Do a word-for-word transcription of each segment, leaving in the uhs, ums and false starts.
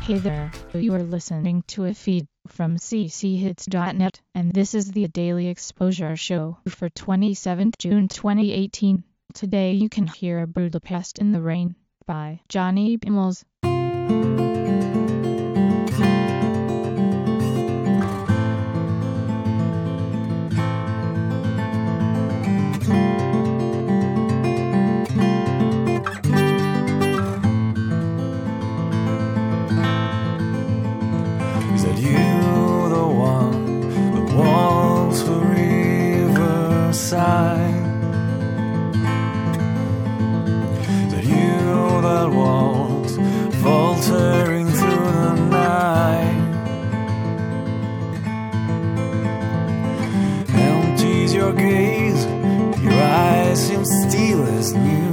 Hey there, you are listening to a feed from c c hits dot net, and this is the Daily Exposure Show for twenty-seventh of June twenty eighteen. Today you can hear Budapest in the Rain by Johnny Bimmels. Is that you, the one that walks the riverside? Is that you that walks faltering through the night? Empties your gaze, your eyes seem still as new.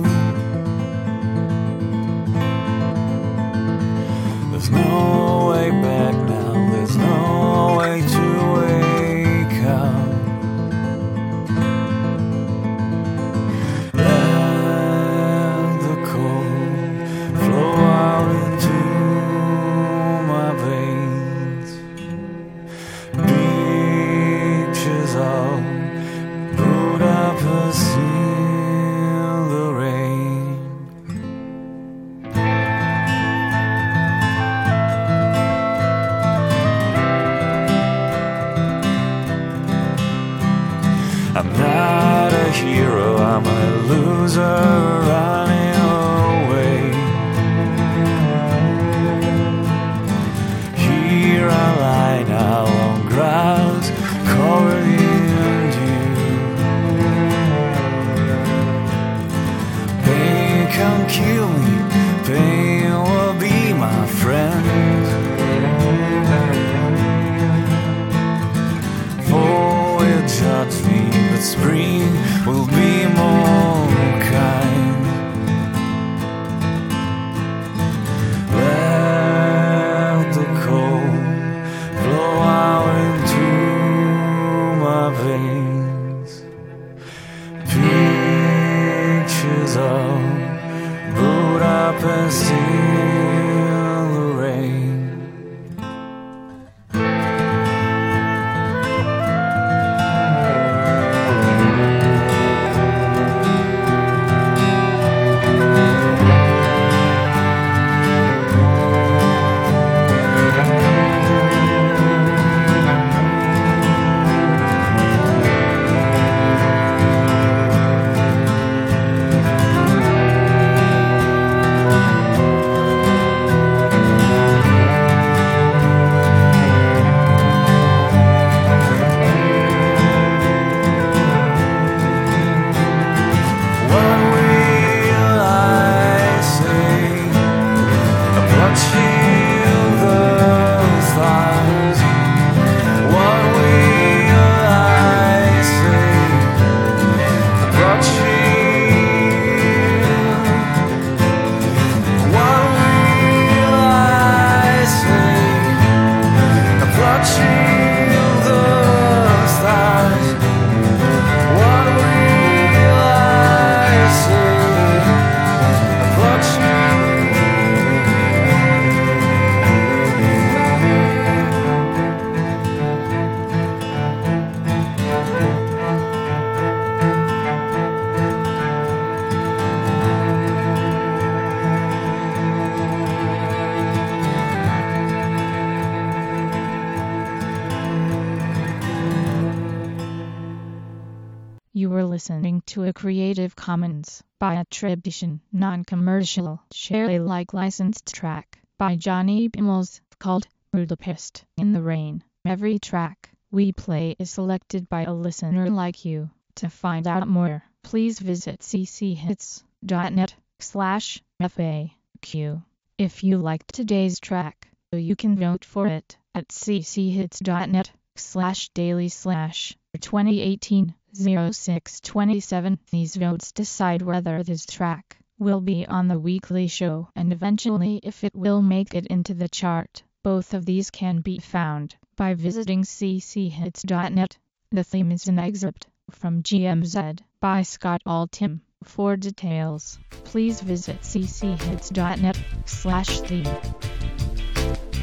There's no way back now, there's no way to wake up. Let the cold flow out into my veins. Pictures of Budapest in the rain. I'm not a hero, I'm a loser running away. Here I lie now on grass covered in dew. Pain can't kill me, pain will be my friend. For it judge me, but spring will be more kind. Let the cold flow out into my veins. Pictures of Budapest in the rain. You were listening to a Creative Commons by attribution, non-commercial, share Alike licensed track by Johnny Bimmels called Budapest in the Rain. Every track we play is selected by a listener like you. To find out more, please visit c c hits dot net slash F A Q. If you liked today's track, you can vote for it at c c hits dot net slash daily slash twenty eighteen oh six twenty-seven. These votes decide whether this track will be on the weekly show and eventually if it will make it into the chart. Both of these can be found by visiting c c hits dot net. The theme is an excerpt from G M Z by Scott Altham. For details, please visit c c hits dot net slash theme.